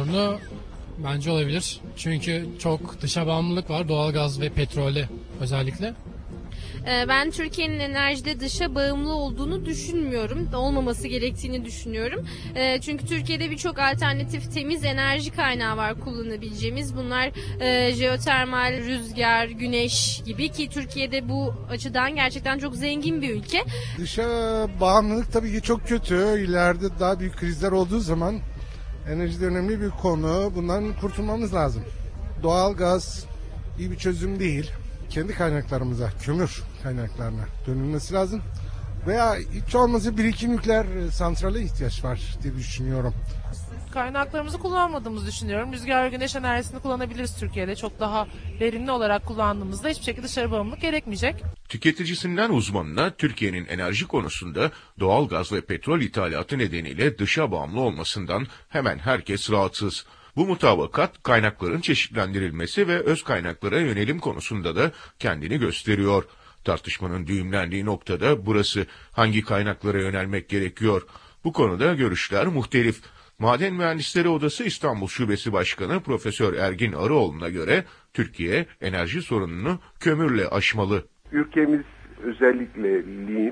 sorunu bence olabilir. Çünkü çok dışa bağımlılık var, doğalgaz ve petrole özellikle. Ben Türkiye'nin enerjide dışa bağımlı olduğunu düşünmüyorum. Olmaması gerektiğini düşünüyorum. Çünkü Türkiye'de birçok alternatif temiz enerji kaynağı var kullanabileceğimiz. Bunlar jeotermal, rüzgar, güneş gibi ki Türkiye'de bu açıdan gerçekten çok zengin bir ülke. Dışa bağımlılık tabii ki çok kötü. İleride daha büyük krizler olduğu zaman enerji de önemli bir konu. Bundan kurtulmamız lazım. Doğalgaz iyi bir çözüm değil. Kendi kaynaklarımıza, kömür kaynaklarına dönülmesi lazım. Veya hiç olmazsa bir iki nükleer santrale ihtiyaç var diye düşünüyorum. Kaynaklarımızı kullanmadığımızı düşünüyorum. Rüzgar, güneş enerjisini kullanabiliriz Türkiye'de. Çok daha verimli olarak kullandığımızda hiçbir şekilde dışarı bağımlılık gerekmeyecek. Tüketicisinden uzmanına Türkiye'nin enerji konusunda doğalgaz ve petrol ithalatı nedeniyle dışa bağımlı olmasından hemen herkes rahatsız. Bu mutabakat kaynakların çeşitlendirilmesi ve öz kaynaklara yönelim konusunda da kendini gösteriyor. Tartışmanın düğümlendiği noktada burası. Hangi kaynaklara yönelmek gerekiyor? Bu konuda görüşler muhtelif. Maden Mühendisleri Odası İstanbul Şubesi Başkanı Profesör Ergin Arıoğlu'na göre Türkiye enerji sorununu kömürle aşmalı. Ülkemiz özellikle lignit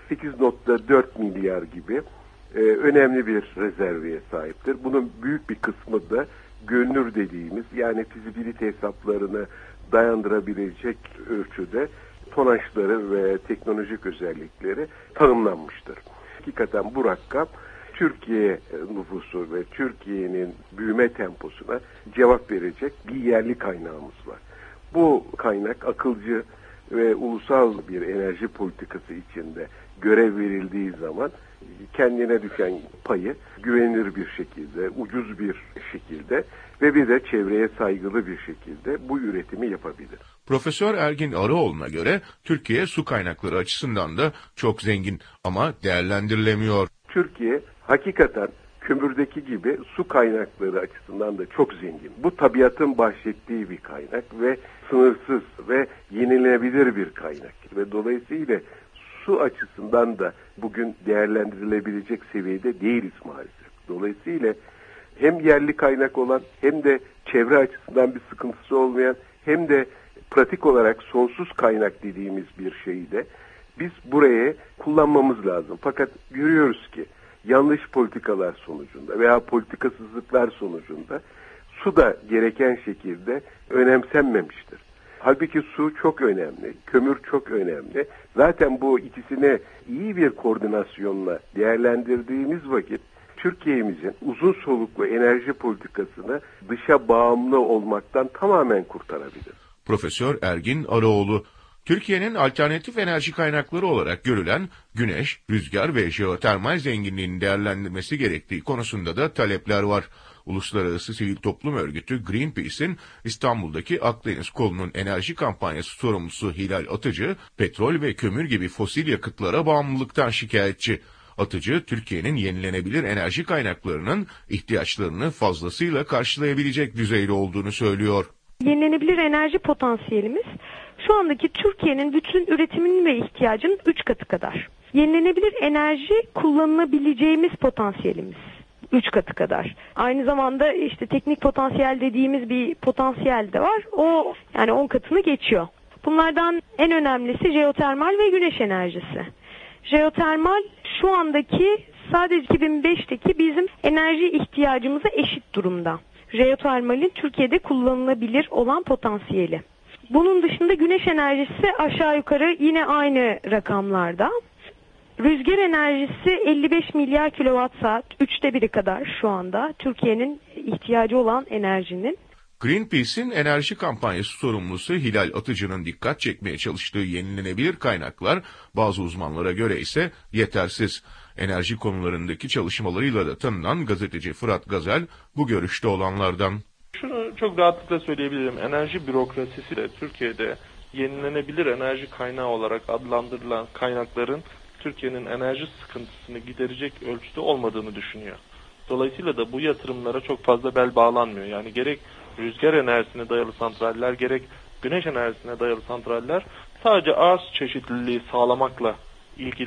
8,4 milyar gibi önemli bir rezerviye sahiptir. Bunun büyük bir kısmı da görünür dediğimiz yani fizibilite hesaplarını dayandırabilecek ölçüde tonajları ve teknolojik özellikleri tanımlanmıştır. Hakikaten bu rakam Türkiye nüfusu ve Türkiye'nin büyüme temposuna cevap verecek bir yerli kaynağımız var. Bu kaynak akılcı ve ulusal bir enerji politikası içinde görev verildiği zaman kendine düşen payı güvenilir bir şekilde, ucuz bir şekilde ve bir de çevreye saygılı bir şekilde bu üretimi yapabilir. Profesör Ergin Arıoğlu'na göre Türkiye su kaynakları açısından da çok zengin ama değerlendirilemiyor. Türkiye hakikaten kömürdeki gibi su kaynakları açısından da çok zengin. Bu tabiatın bahşettiği bir kaynak ve sınırsız ve yenilenebilir bir kaynak. Ve dolayısıyla su açısından da bugün değerlendirilebilecek seviyede değiliz maalesef. Dolayısıyla hem yerli kaynak olan hem de çevre açısından bir sıkıntısı olmayan hem de pratik olarak sonsuz kaynak dediğimiz bir şeyi de biz buraya kullanmamız lazım. Fakat görüyoruz ki yanlış politikalar sonucunda veya politikasızlıklar sonucunda su da gereken şekilde önemsenmemiştir. Halbuki su çok önemli, kömür çok önemli. Zaten bu ikisini iyi bir koordinasyonla değerlendirdiğimiz vakit Türkiye'mizin uzun soluklu enerji politikasını dışa bağımlı olmaktan tamamen kurtarabilir. Profesör Ergin Arıoğlu, Türkiye'nin alternatif enerji kaynakları olarak görülen güneş, rüzgar ve jeotermal zenginliğinin değerlendirilmesi gerektiği konusunda da talepler var. Uluslararası Sivil Toplum Örgütü Greenpeace'in İstanbul'daki Akdeniz kolunun enerji kampanyası sorumlusu Hilal Atıcı, petrol ve kömür gibi fosil yakıtlara bağımlılıktan şikayetçi. Atıcı, Türkiye'nin yenilenebilir enerji kaynaklarının ihtiyaçlarını fazlasıyla karşılayabilecek düzeyde olduğunu söylüyor. Yenilenebilir enerji potansiyelimiz şu andaki Türkiye'nin bütün üretiminin ve ihtiyacının 3 katı kadar. Yenilenebilir enerji kullanılabileceğimiz potansiyelimiz 3 katı kadar. Aynı zamanda işte teknik potansiyel dediğimiz bir potansiyel de var. O yani 10 katını geçiyor. Bunlardan en önemlisi jeotermal ve güneş enerjisi. Jeotermal şu andaki sadece 2005'teki bizim enerji ihtiyacımıza eşit durumda. Jeotermalin Türkiye'de kullanılabilir olan potansiyeli. Bunun dışında güneş enerjisi aşağı yukarı yine aynı rakamlarda. Rüzgar enerjisi 55 milyar kilowatt saat, 1/3 kadar şu anda Türkiye'nin ihtiyacı olan enerjinin. Greenpeace'in enerji kampanyası sorumlusu Hilal Atıcı'nın dikkat çekmeye çalıştığı yenilenebilir kaynaklar bazı uzmanlara göre ise yetersiz. Enerji konularındaki çalışmalarıyla da tanınan gazeteci Fırat Gazel bu görüşte olanlardan. Şunu çok rahatlıkla söyleyebilirim. Enerji bürokrasisiyle Türkiye'de yenilenebilir enerji kaynağı olarak adlandırılan kaynakların Türkiye'nin enerji sıkıntısını giderecek ölçüde olmadığını düşünüyor. Dolayısıyla da bu yatırımlara çok fazla bel bağlanmıyor. Yani gerek rüzgar enerjisine dayalı santraller gerek güneş enerjisine dayalı santraller sadece arz çeşitliliği sağlamakla ilgili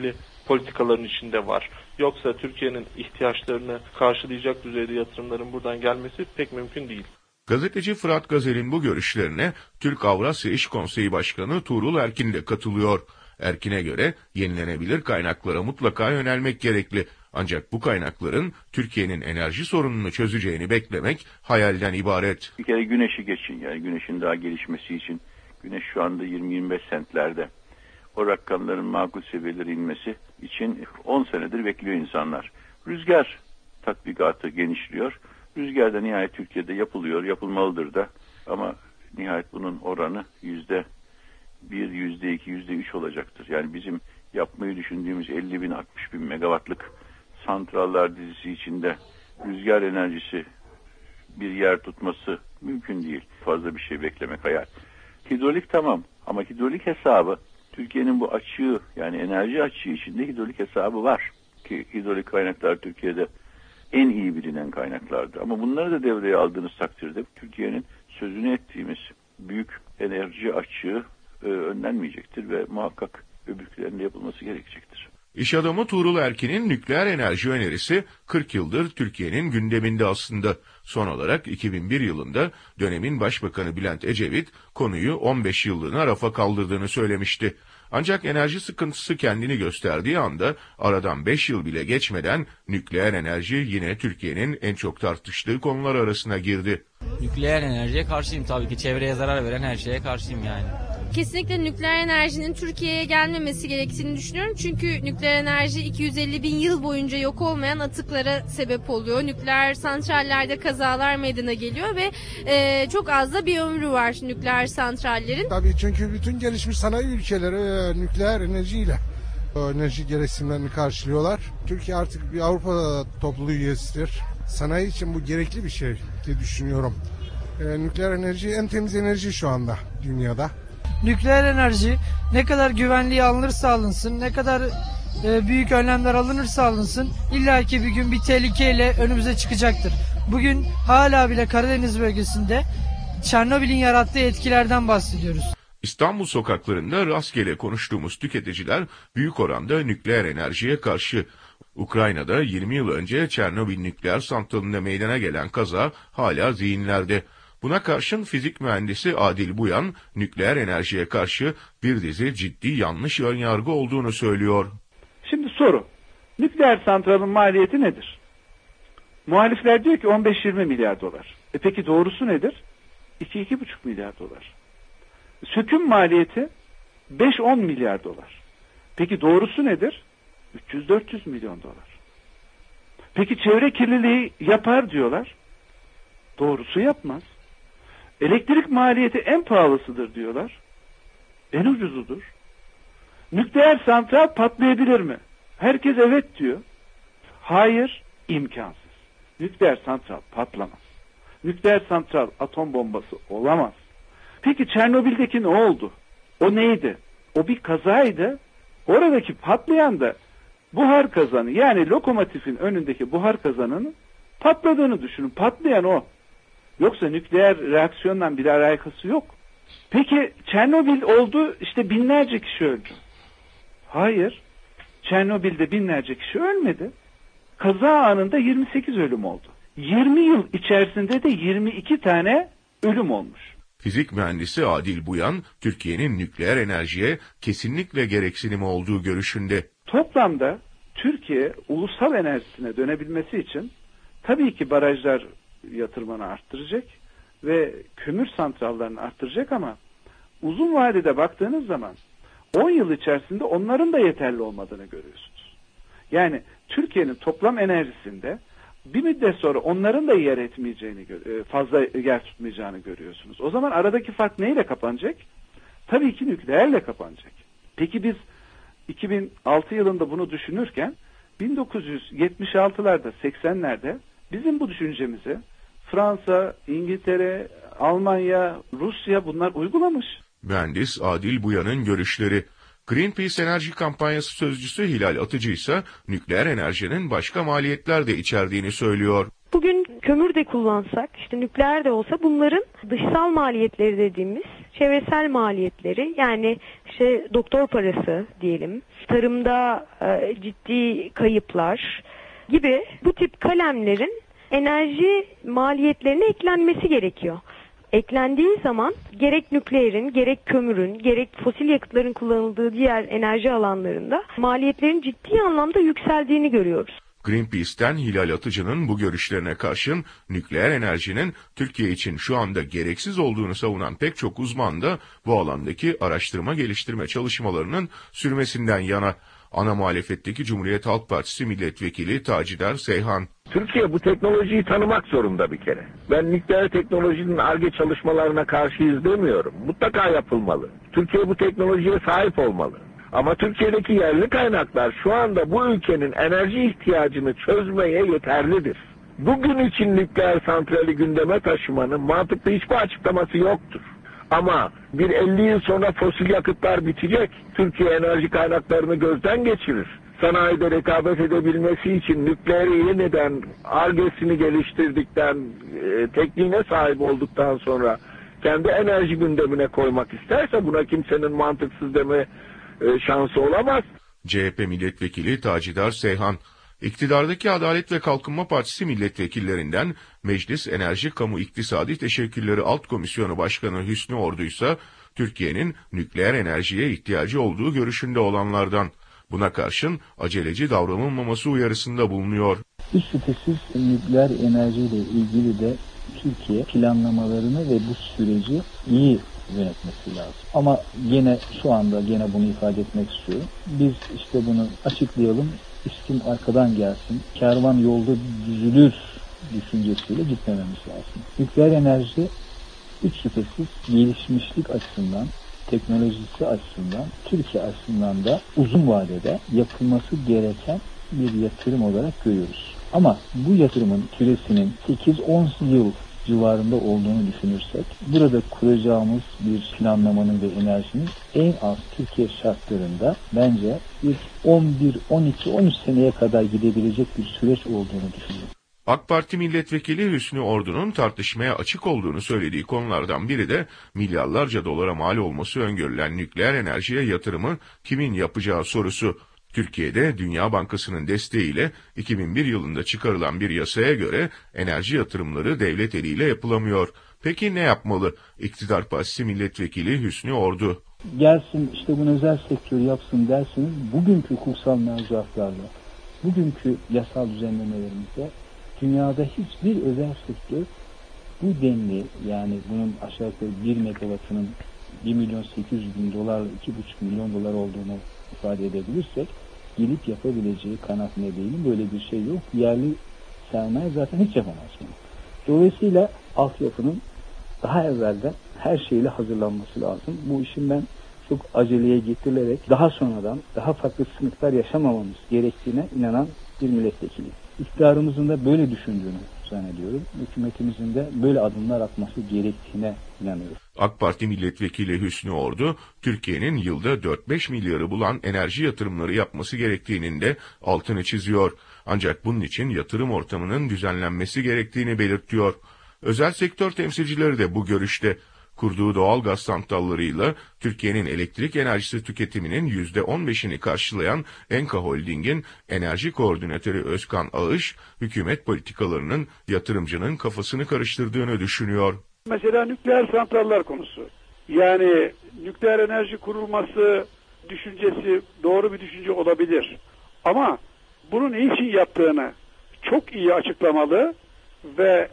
politikaların içinde var. Yoksa Türkiye'nin ihtiyaçlarını karşılayacak düzeyde yatırımların buradan gelmesi pek mümkün değil. Gazeteci Fırat Gazel'in bu görüşlerine Türk-Avrasya İş Konseyi Başkanı Tuğrul Erkin de katılıyor. Erkin'e göre yenilenebilir kaynaklara mutlaka yönelmek gerekli. Ancak bu kaynakların Türkiye'nin enerji sorununu çözeceğini beklemek hayalden ibaret. Bir kere güneşi geçin, yani güneşin daha gelişmesi için güneş şu anda 20-25 sentlerde. O rakamların makul seviyelere inmesi için 10 senedir bekliyor insanlar. Rüzgar tatbikatı genişliyor. Rüzgar da nihayet Türkiye'de yapılıyor, yapılmalıdır da. Ama nihayet bunun oranı %1, %2, %3 olacaktır. Yani bizim yapmayı düşündüğümüz 50 bin, 60 bin megawattlık santrallar dizisi içinde rüzgar enerjisi bir yer tutması mümkün değil. Fazla bir şey beklemek hayal. Hidrolik tamam ama hidrolik hesabı Türkiye'nin bu açığı, yani enerji açığı içinde hidrolik hesabı var. Ki hidrolik kaynaklar Türkiye'de en iyi bilinen kaynaklardır. Ama bunları da devreye aldığınız takdirde Türkiye'nin sözünü ettiğimiz büyük enerji açığı önlenmeyecektir ve muhakkak öbürkülerinde yapılması gerekecektir. İş adamı Tuğrul Erkin'in nükleer enerji önerisi 40 yıldır Türkiye'nin gündeminde aslında. Son olarak 2001 yılında dönemin Başbakanı Bülent Ecevit konuyu 15 yıllığına rafa kaldırdığını söylemişti. Ancak enerji sıkıntısı kendini gösterdiği anda aradan 5 yıl bile geçmeden nükleer enerji yine Türkiye'nin en çok tartıştığı konular arasına girdi. Nükleer enerjiye karşıyım tabii ki, çevreye zarar veren her şeye karşıyım yani. Kesinlikle nükleer enerjinin Türkiye'ye gelmemesi gerektiğini düşünüyorum. Çünkü nükleer enerji 250 bin yıl boyunca yok olmayan atıklara sebep oluyor. Nükleer santrallerde kazalar meydana geliyor ve çok az da bir ömrü var nükleer santrallerin. Tabii çünkü bütün gelişmiş sanayi ülkeleri nükleer enerjiyle enerji gereksinimlerini karşılıyorlar. Türkiye artık bir Avrupa topluluğu üyesidir. Sanayi için bu gerekli bir şey diye düşünüyorum. Nükleer enerji en temiz enerji şu anda dünyada. Nükleer enerji ne kadar güvenliği alınırsa alınsın, ne kadar büyük önlemler alınırsa alınsın, illaki bir gün bir tehlikeyle önümüze çıkacaktır. Bugün hala bile Karadeniz bölgesinde Çernobil'in yarattığı etkilerden bahsediyoruz. İstanbul sokaklarında rastgele konuştuğumuz tüketiciler büyük oranda nükleer enerjiye karşı. Ukrayna'da 20 yıl önce Çernobil nükleer santralinde meydana gelen kaza hala zihinlerde. Buna karşın fizik mühendisi Adil Buyan, nükleer enerjiye karşı bir dizi ciddi yanlış önyargı olduğunu söylüyor. Şimdi soru, nükleer santralın maliyeti nedir? Muhalifler diyor ki 15-20 milyar dolar. Peki doğrusu nedir? 2-2,5 milyar dolar. Söküm maliyeti 5-10 milyar dolar. Peki doğrusu nedir? 300-400 milyon dolar. Peki çevre kirliliği yapar diyorlar. Doğrusu yapmaz. Elektrik maliyeti en pahalısıdır diyorlar. En ucuzudur. Nükleer santral patlayabilir mi? Herkes evet diyor. Hayır, imkansız. Nükleer santral patlamaz. Nükleer santral atom bombası olamaz. Peki Çernobil'deki ne oldu? O neydi? O bir kazaydı. Oradaki patlayan da buhar kazanı, yani lokomotifin önündeki buhar kazanının patladığını düşünün. Patlayan o. Yoksa nükleer reaksiyonla bir alakası yok. Peki Çernobil oldu, işte binlerce kişi öldü. Hayır. Çernobil'de binlerce kişi ölmedi. Kaza anında 28 ölüm oldu. 20 yıl içerisinde de 22 tane ölüm olmuş. Fizik mühendisi Adil Buyan, Türkiye'nin nükleer enerjiye kesinlikle gereksinimi olduğu görüşünde. Toplamda Türkiye ulusal enerjisine dönebilmesi için tabii ki barajlar yatırımını arttıracak ve kömür santrallerini arttıracak, ama uzun vadede baktığınız zaman 10 yıl içerisinde onların da yeterli olmadığını görüyorsunuz. Yani Türkiye'nin toplam enerjisinde bir müddet sonra onların da yer etmeyeceğini, fazla yer tutmayacağını görüyorsunuz. O zaman aradaki fark neyle kapanacak? Tabii ki nükleerle kapanacak. Peki biz 2006 yılında bunu düşünürken 1976'larda, 80'lerde bizim bu düşüncemizi Fransa, İngiltere, Almanya, Rusya bunlar uygulamış. Mühendis Adil Buyan'ın görüşleri. Greenpeace Enerji Kampanyası sözcüsü Hilal Atıcı ise nükleer enerjinin başka maliyetler de içerdiğini söylüyor. Bugün kömür de kullansak, işte nükleer de olsa bunların dışsal maliyetleri dediğimiz çevresel maliyetleri, yani işte doktor parası diyelim, tarımda ciddi kayıplar gibi bu tip kalemlerin enerji maliyetlerine eklenmesi gerekiyor. Eklendiği zaman gerek nükleerin, gerek kömürün, gerek fosil yakıtların kullanıldığı diğer enerji alanlarında maliyetlerin ciddi anlamda yükseldiğini görüyoruz. Greenpeace'ten Hilal Atıcı'nın bu görüşlerine karşın nükleer enerjinin Türkiye için şu anda gereksiz olduğunu savunan pek çok uzman da bu alandaki araştırma geliştirme çalışmalarının sürmesinden yana. Ana muhalefetteki Cumhuriyet Halk Partisi Milletvekili Tacider Seyhan. Türkiye bu teknolojiyi tanımak zorunda bir kere. Ben nükleer teknolojinin Ar-Ge çalışmalarına karşıyız demiyorum. Mutlaka yapılmalı. Türkiye bu teknolojiye sahip olmalı. Ama Türkiye'deki yerli kaynaklar şu anda bu ülkenin enerji ihtiyacını çözmeye yeterlidir. Bugün için nükleer santrali gündeme taşımanın mantıklı hiçbir açıklaması yoktur. Ama bir 50 yıl sonra fosil yakıtlar bitecek. Türkiye enerji kaynaklarını gözden geçirir. Sanayide rekabet edebilmesi için nükleeri yeniden Ar-Ge'sini geliştirdikten, tekniğine sahip olduktan sonra kendi enerji gündemine koymak isterse buna kimsenin mantıksız deme şansı olamaz. CHP Milletvekili Tacider Seyhan, iktidardaki Adalet ve Kalkınma Partisi milletvekillerinden Meclis Enerji Kamu İktisadi Teşekkülleri Alt Komisyonu Başkanı Hüsnü Ordu ise Türkiye'nin nükleer enerjiye ihtiyacı olduğu görüşünde olanlardan. Buna karşın aceleci davranılmaması uyarısında bulunuyor. Hiç şüphesiz nükleer enerjiyle ilgili de Türkiye planlamalarını ve bu süreci iyi yönetmesi lazım. Ama şu anda bunu ifade etmek istiyorum. Biz işte bunu açıklayalım, üstün arkadan gelsin, kervan yolda düzülür düşüncesiyle gitmememiz lazım. Nükleer enerji hiç şüphesiz gelişmişlik açısından, teknolojisi açısından, Türkiye açısından da uzun vadede yapılması gereken bir yatırım olarak görüyoruz. Ama bu yatırımın süresinin 8-10 yıl civarında olduğunu düşünürsek, burada kuracağımız bir planlamanın ve enerjinin en az Türkiye şartlarında bence bir 11, 12, 13 seneye kadar gidebilecek bir süreç olduğunu düşünüyorum. AK Parti Milletvekili Hüsnü Ordu'nun tartışmaya açık olduğunu söylediği konulardan biri de milyarlarca dolara mal olması öngörülen nükleer enerjiye yatırımı kimin yapacağı sorusu. Türkiye'de Dünya Bankası'nın desteğiyle 2001 yılında çıkarılan bir yasaya göre enerji yatırımları devlet eliyle yapılamıyor. Peki ne yapmalı? İktidar Partisi Milletvekili Hüsnü Ordu. Gelsin işte bunu özel sektör yapsın derseniz bugünkü hukuksal mevzuatlarla, bugünkü yasal düzenlemelerimizde dünyada hiçbir özel sektör bu denli, yani bunun aşağı yukarı 1 megawattının 1.800.000 dolarla 2.5 milyon dolar olduğunu ifade edebilirsek gelip yapabileceği kanaatine değilim. Böyle bir şey yok. Yerli sermaye zaten hiç yapamaz bunu. Dolayısıyla altyapının daha evvelden her şeyle hazırlanması lazım. Bu işin ben çok aceleye getirilerek daha sonradan daha farklı sınıflar yaşamamamız gerektiğine inanan bir milletvekiliyim. İktidarımızın da böyle düşündüğünü zannediyorum. Hükümetimizin de böyle adımlar atması gerektiğine inanıyorum. AK Parti Milletvekili Hüsnü Ordu, Türkiye'nin yılda 4-5 milyarı bulan enerji yatırımları yapması gerektiğinin de altını çiziyor. Ancak bunun için yatırım ortamının düzenlenmesi gerektiğini belirtiyor. Özel sektör temsilcileri de bu görüşte. Kurduğu doğal gaz santrallarıyla Türkiye'nin elektrik enerjisi tüketiminin %15'ini karşılayan Enka Holding'in enerji koordinatörü Özkan Ağış, hükümet politikalarının yatırımcının kafasını karıştırdığını düşünüyor. Mesela nükleer santraller konusu. Yani nükleer enerji kurulması düşüncesi doğru bir düşünce olabilir. Ama bunun niçin yaptığını çok iyi açıklamalı ve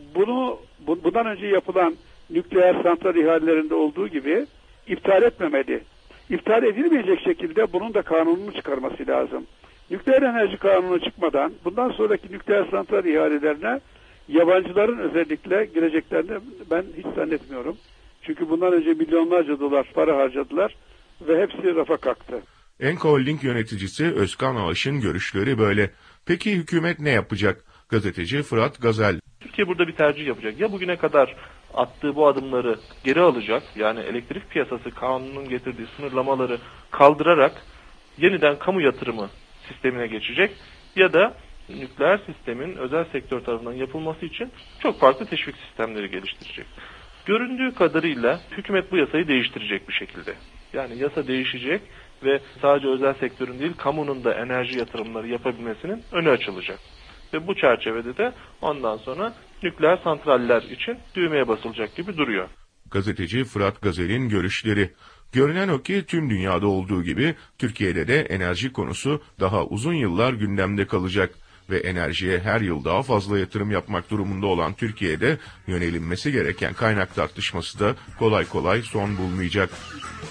bundan önce yapılan nükleer santral ihalelerinde olduğu gibi iptal etmemeli. İptal edilmeyecek şekilde bunun da kanununu çıkarması lazım. Nükleer enerji kanunu çıkmadan bundan sonraki nükleer santral ihalelerine yabancıların özellikle gireceklerini ben hiç zannetmiyorum. Çünkü bundan önce milyonlarca dolar para harcadılar ve hepsi rafa kalktı. Enka Holding yöneticisi Özkan Ağaç'ın görüşleri böyle. Peki hükümet ne yapacak? Gazeteci Fırat Gazel. Türkiye burada bir tercih yapacak. Ya bugüne kadar attığı bu adımları geri alacak, yani elektrik piyasası kanununun getirdiği sınırlamaları kaldırarak yeniden kamu yatırımı sistemine geçecek, ya da nükleer sistemin özel sektör tarafından yapılması için çok farklı teşvik sistemleri geliştirecek. Göründüğü kadarıyla hükümet bu yasayı değiştirecek bir şekilde. Yani yasa değişecek ve sadece özel sektörün değil kamunun da enerji yatırımları yapabilmesinin önü açılacak. Ve bu çerçevede de ondan sonra nükleer santraller için düğmeye basılacak gibi duruyor. Gazeteci Fırat Gazel'in görüşleri. Görünen o ki tüm dünyada olduğu gibi Türkiye'de de enerji konusu daha uzun yıllar gündemde kalacak ve enerjiye her yıl daha fazla yatırım yapmak durumunda olan Türkiye'de yönelinmesi gereken kaynak tartışması da kolay kolay son bulmayacak.